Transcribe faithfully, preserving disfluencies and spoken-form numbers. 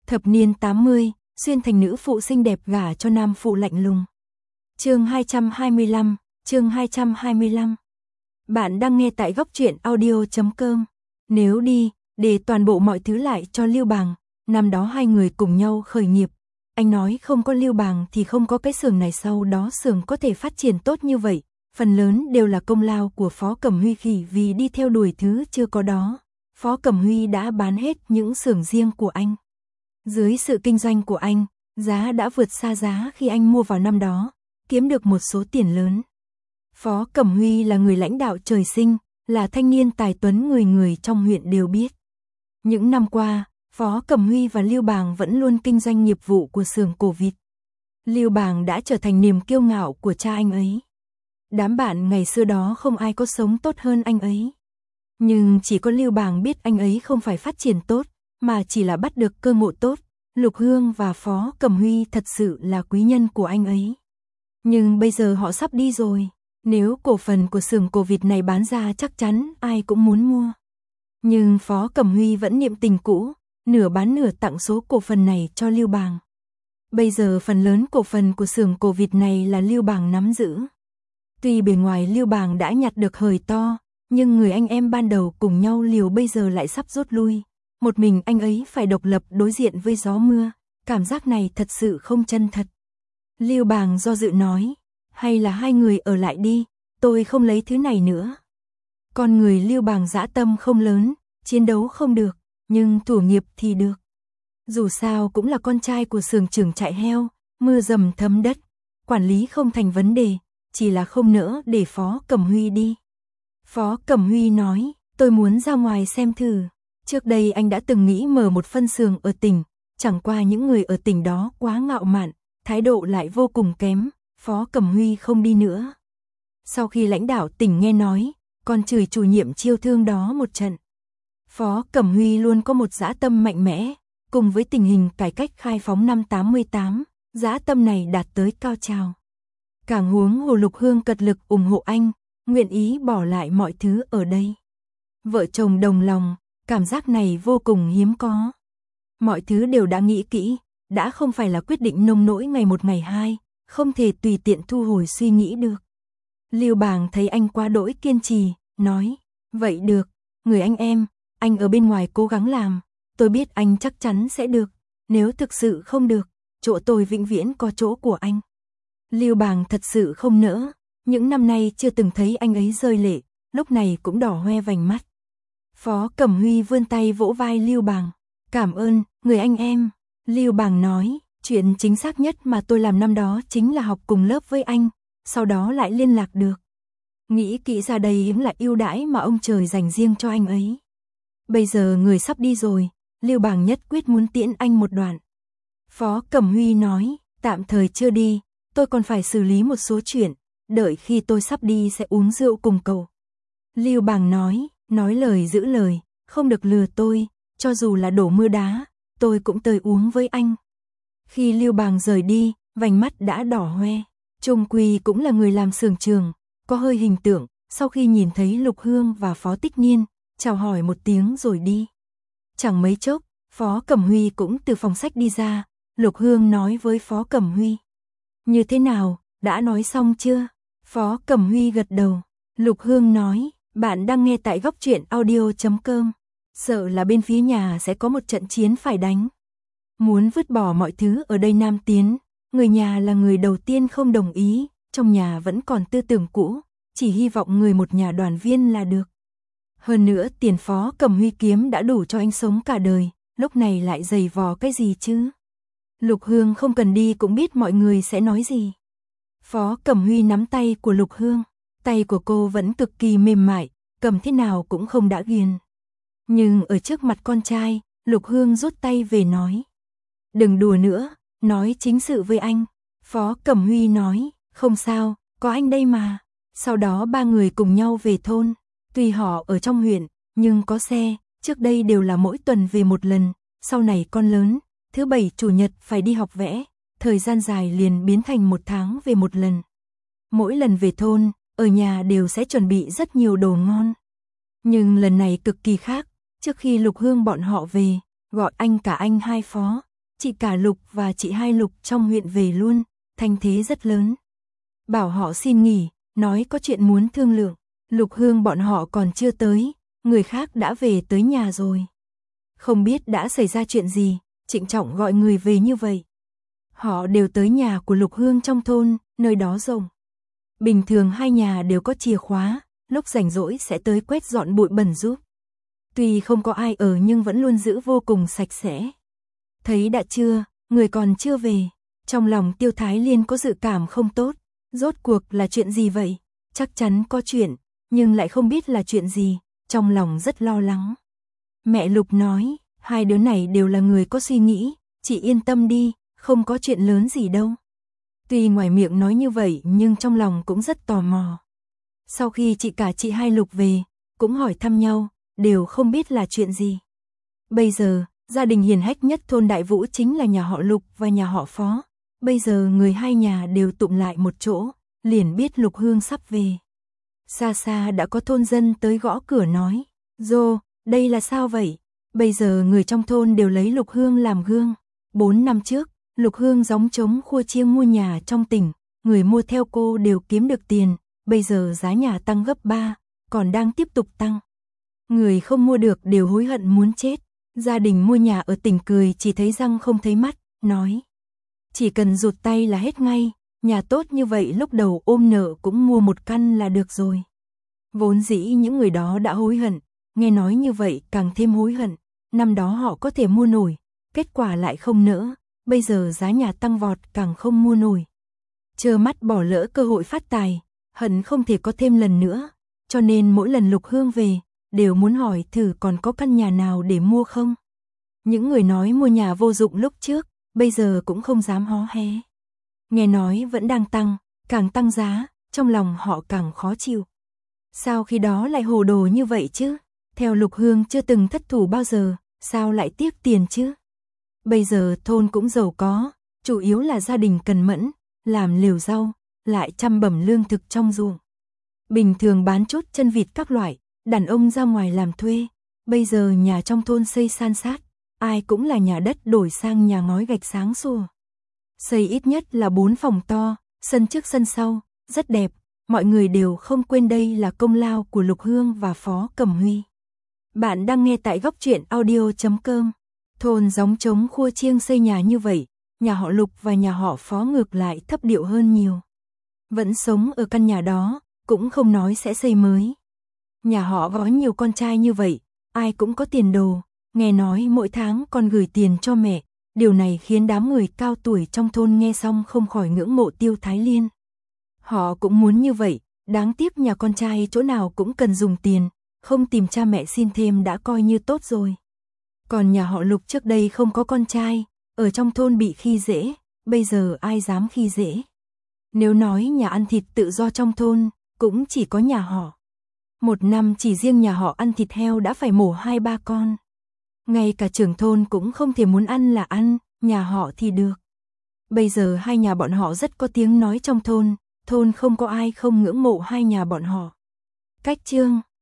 Thập niên tám mươi, xuyên thành nữ phụ xinh đẹp gả cho nam phụ lạnh lùng. Chương hai trăm hai mươi lăm, chương hai trăm hai mươi lăm. Bạn đang nghe tại góc truyện audio chấm com. Nếu đi, để toàn bộ mọi thứ lại cho Lưu Bàng, năm đó hai người cùng nhau khởi nghiệp. Anh nói không có Lưu Bàng thì không có cái xưởng này, sau đó xưởng có thể phát triển tốt như vậy, phần lớn đều là công lao của Phó Cẩm Huy, khi vì đi theo đuổi thứ chưa có đó. Phó Cẩm Huy đã bán hết những xưởng riêng của anh. Dưới sự kinh doanh của anh, giá đã vượt xa giá khi anh mua vào năm đó, kiếm được một số tiền lớn. Phó Cẩm Huy là người lãnh đạo trời sinh, là thanh niên tài tuấn người người trong huyện đều biết. Những năm qua, Phó Cẩm Huy và Lưu Bàng vẫn luôn kinh doanh nghiệp vụ của xưởng cổ vịt. Lưu Bàng đã trở thành niềm kiêu ngạo của cha anh ấy. Đám bạn ngày xưa đó không ai có sống tốt hơn anh ấy. Nhưng chỉ có Lưu Bàng biết anh ấy không phải phát triển tốt, mà chỉ là bắt được cơ ngộ tốt. Lục Hương và Phó Cẩm Huy thật sự là quý nhân của anh ấy. Nhưng bây giờ họ sắp đi rồi. Nếu cổ phần của xưởng cổ vịt này bán ra chắc chắn ai cũng muốn mua. Nhưng Phó Cẩm Huy vẫn niệm tình cũ, nửa bán nửa tặng số cổ phần này cho Lưu Bàng. Bây giờ phần lớn cổ phần của xưởng cổ vịt này là Lưu Bàng nắm giữ. Tuy bề ngoài Lưu Bàng đã nhặt được hời to, nhưng người anh em ban đầu cùng nhau liều bây giờ lại sắp rút lui. Một mình anh ấy phải độc lập đối diện với gió mưa, cảm giác này thật sự không chân thật. Lưu Bàng do dự nói, hay là hai người ở lại đi, tôi không lấy thứ này nữa. Con người Lưu Bàng dã tâm không lớn, chiến đấu không được, nhưng thủ nghiệp thì được. Dù sao cũng là con trai của xưởng trưởng chạy heo, mưa dầm thấm đất, quản lý không thành vấn đề, chỉ là không nỡ để Phó Cẩm Huy đi. Phó Cẩm Huy nói, tôi muốn ra ngoài xem thử. Trước đây anh đã từng nghĩ mở một phân xưởng ở tỉnh, chẳng qua những người ở tỉnh đó quá ngạo mạn, thái độ lại vô cùng kém, Phó Cẩm Huy không đi nữa. Sau khi lãnh đạo tỉnh nghe nói, còn chửi chủ nhiệm chiêu thương đó một trận. Phó Cẩm Huy luôn có một dã tâm mạnh mẽ, cùng với tình hình cải cách khai phóng năm tám mươi tám, dã tâm này đạt tới cao trào. Càng huống hồ Lục Hương cật lực ủng hộ anh, nguyện ý bỏ lại mọi thứ ở đây. Vợ chồng đồng lòng, cảm giác này vô cùng hiếm có. Mọi thứ đều đã nghĩ kỹ, đã không phải là quyết định nông nỗi ngày một ngày hai, không thể tùy tiện thu hồi suy nghĩ được. Lưu Bàng thấy anh quá đỗi kiên trì, nói, vậy được, người anh em, anh ở bên ngoài cố gắng làm, tôi biết anh chắc chắn sẽ được, nếu thực sự không được, chỗ tôi vĩnh viễn có chỗ của anh. Lưu Bàng thật sự không nỡ, những năm nay chưa từng thấy anh ấy rơi lệ, lúc này cũng đỏ hoe vành mắt. Phó Cẩm Huy vươn tay vỗ vai Lưu Bàng, cảm ơn, người anh em. Lưu Bàng nói, chuyện chính xác nhất mà tôi làm năm đó chính là học cùng lớp với anh, sau đó lại liên lạc được. Nghĩ kỹ ra đây là ưu đãi mà ông trời dành riêng cho anh ấy. Bây giờ người sắp đi rồi, Lưu Bàng nhất quyết muốn tiễn anh một đoạn. Phó Cẩm Huy nói, tạm thời chưa đi, tôi còn phải xử lý một số chuyện, đợi khi tôi sắp đi sẽ uống rượu cùng cậu. Lưu Bàng nói, nói lời giữ lời, không được lừa tôi, cho dù là đổ mưa đá, tôi cũng tới uống với anh. Khi Lưu Bàng rời đi, vành mắt đã đỏ hoe, Trung Quy cũng là người làm xưởng trường, có hơi hình tượng, sau khi nhìn thấy Lục Hương và Phó Tích Niên, chào hỏi một tiếng rồi đi. Chẳng mấy chốc, Phó Cẩm Huy cũng từ phòng sách đi ra, Lục Hương nói với Phó Cẩm Huy. Như thế nào, đã nói xong chưa? Phó Cẩm Huy gật đầu, Lục Hương nói, bạn đang nghe tại góc truyện audio chấm com, sợ là bên phía nhà sẽ có một trận chiến phải đánh. Muốn vứt bỏ mọi thứ ở đây Nam tiến, người nhà là người đầu tiên không đồng ý, trong nhà vẫn còn tư tưởng cũ, chỉ hy vọng người một nhà đoàn viên là được. Hơn nữa tiền Phó Cẩm Huy kiếm đã đủ cho anh sống cả đời, lúc này lại giày vò cái gì chứ? Lục Hương không cần đi cũng biết mọi người sẽ nói gì. Phó Cẩm Huy nắm tay của Lục Hương, tay của cô vẫn cực kỳ mềm mại, cầm thế nào cũng không đã ghiền. Nhưng ở trước mặt con trai, Lục Hương rút tay về nói. Đừng đùa nữa, nói chính sự với anh. Phó Cẩm Huy nói, không sao, có anh đây mà. Sau đó ba người cùng nhau về thôn. Tuy họ ở trong huyện, nhưng có xe, trước đây đều là mỗi tuần về một lần. Sau này con lớn, thứ bảy chủ nhật phải đi học vẽ. Thời gian dài liền biến thành một tháng về một lần. Mỗi lần về thôn, ở nhà đều sẽ chuẩn bị rất nhiều đồ ngon. Nhưng lần này cực kỳ khác, trước khi Lục Hương bọn họ về, gọi anh cả anh hai Phó, chị cả Lục và chị hai Lục trong huyện về luôn, thanh thế rất lớn. Bảo họ xin nghỉ, nói có chuyện muốn thương lượng. Lục Hương bọn họ còn chưa tới, người khác đã về tới nhà rồi. Không biết đã xảy ra chuyện gì, trịnh trọng gọi người về như vậy. Họ đều tới nhà của Lục Hương trong thôn, nơi đó rộng. Bình thường hai nhà đều có chìa khóa, lúc rảnh rỗi sẽ tới quét dọn bụi bẩn giúp. Tuy không có ai ở nhưng vẫn luôn giữ vô cùng sạch sẽ. Thấy đã trưa, người còn chưa về, trong lòng Tiêu Thái Liên có dự cảm không tốt. Rốt cuộc là chuyện gì vậy? Chắc chắn có chuyện, nhưng lại không biết là chuyện gì, trong lòng rất lo lắng. Mẹ Lục nói, hai đứa này đều là người có suy nghĩ, chị yên tâm đi, không có chuyện lớn gì đâu. Tuy ngoài miệng nói như vậy nhưng trong lòng cũng rất tò mò. Sau khi chị cả chị hai Lục về, cũng hỏi thăm nhau, đều không biết là chuyện gì. Bây giờ, gia đình hiền hách nhất thôn Đại Vũ chính là nhà họ Lục và nhà họ Phó. Bây giờ người hai nhà đều tụm lại một chỗ, liền biết Lục Hương sắp về. Xa xa đã có thôn dân tới gõ cửa nói, Dô, đây là sao vậy? Bây giờ người trong thôn đều lấy Lục Hương làm gương. Bốn năm trước, Lục Hương gióng trống khua chiêng mua nhà trong tỉnh, người mua theo cô đều kiếm được tiền, bây giờ giá nhà tăng gấp ba, còn đang tiếp tục tăng. Người không mua được đều hối hận muốn chết. Gia đình mua nhà ở tỉnh cười chỉ thấy răng không thấy mắt, nói. Chỉ cần rụt tay là hết ngay, nhà tốt như vậy lúc đầu ôm nợ cũng mua một căn là được rồi. Vốn dĩ những người đó đã hối hận, nghe nói như vậy càng thêm hối hận, năm đó họ có thể mua nổi, kết quả lại không nỡ, bây giờ giá nhà tăng vọt càng không mua nổi. Trơ mắt bỏ lỡ cơ hội phát tài, hận không thể có thêm lần nữa, cho nên mỗi lần Lục Hương về, đều muốn hỏi thử còn có căn nhà nào để mua không. Những người nói mua nhà vô dụng lúc trước, bây giờ cũng không dám hó hé. Nghe nói vẫn đang tăng, càng tăng giá, trong lòng họ càng khó chịu. Sao khi đó lại hồ đồ như vậy chứ? Theo Lục Hương chưa từng thất thủ bao giờ, sao lại tiếc tiền chứ? Bây giờ thôn cũng giàu có, chủ yếu là gia đình cần mẫn, làm lều rau, lại chăm bẩm lương thực trong ruộng. Bình thường bán chút chân vịt các loại, đàn ông ra ngoài làm thuê. Bây giờ nhà trong thôn xây san sát, ai cũng là nhà đất đổi sang nhà ngói gạch sáng sủa. Xây ít nhất là bốn phòng to, sân trước sân sau, rất đẹp, mọi người đều không quên đây là công lao của Lục Hương và Phó Cẩm Huy. Bạn đang nghe tại góc truyện audio chấm com. Thôn gióng trống khua chiêng xây nhà như vậy, nhà họ Lục và nhà họ Phó ngược lại thấp điệu hơn nhiều. Vẫn sống ở căn nhà đó, cũng không nói sẽ xây mới. Nhà họ có nhiều con trai như vậy, ai cũng có tiền đồ, nghe nói mỗi tháng còn gửi tiền cho mẹ, điều này khiến đám người cao tuổi trong thôn nghe xong không khỏi ngưỡng mộ Tiêu Thái Liên. Họ cũng muốn như vậy, đáng tiếc nhà con trai chỗ nào cũng cần dùng tiền, không tìm cha mẹ xin thêm đã coi như tốt rồi. Còn nhà họ Lục trước đây không có con trai, ở trong thôn bị khi dễ, bây giờ ai dám khi dễ. Nếu nói nhà ăn thịt tự do trong thôn, cũng chỉ có nhà họ. Một năm chỉ riêng nhà họ ăn thịt heo đã phải mổ hai ba con. Ngay cả trưởng thôn cũng không thể muốn ăn là ăn, nhà họ thì được. Bây giờ hai nhà bọn họ rất có tiếng nói trong thôn, thôn không có ai không ngưỡng mộ hai nhà bọn họ. Cách chương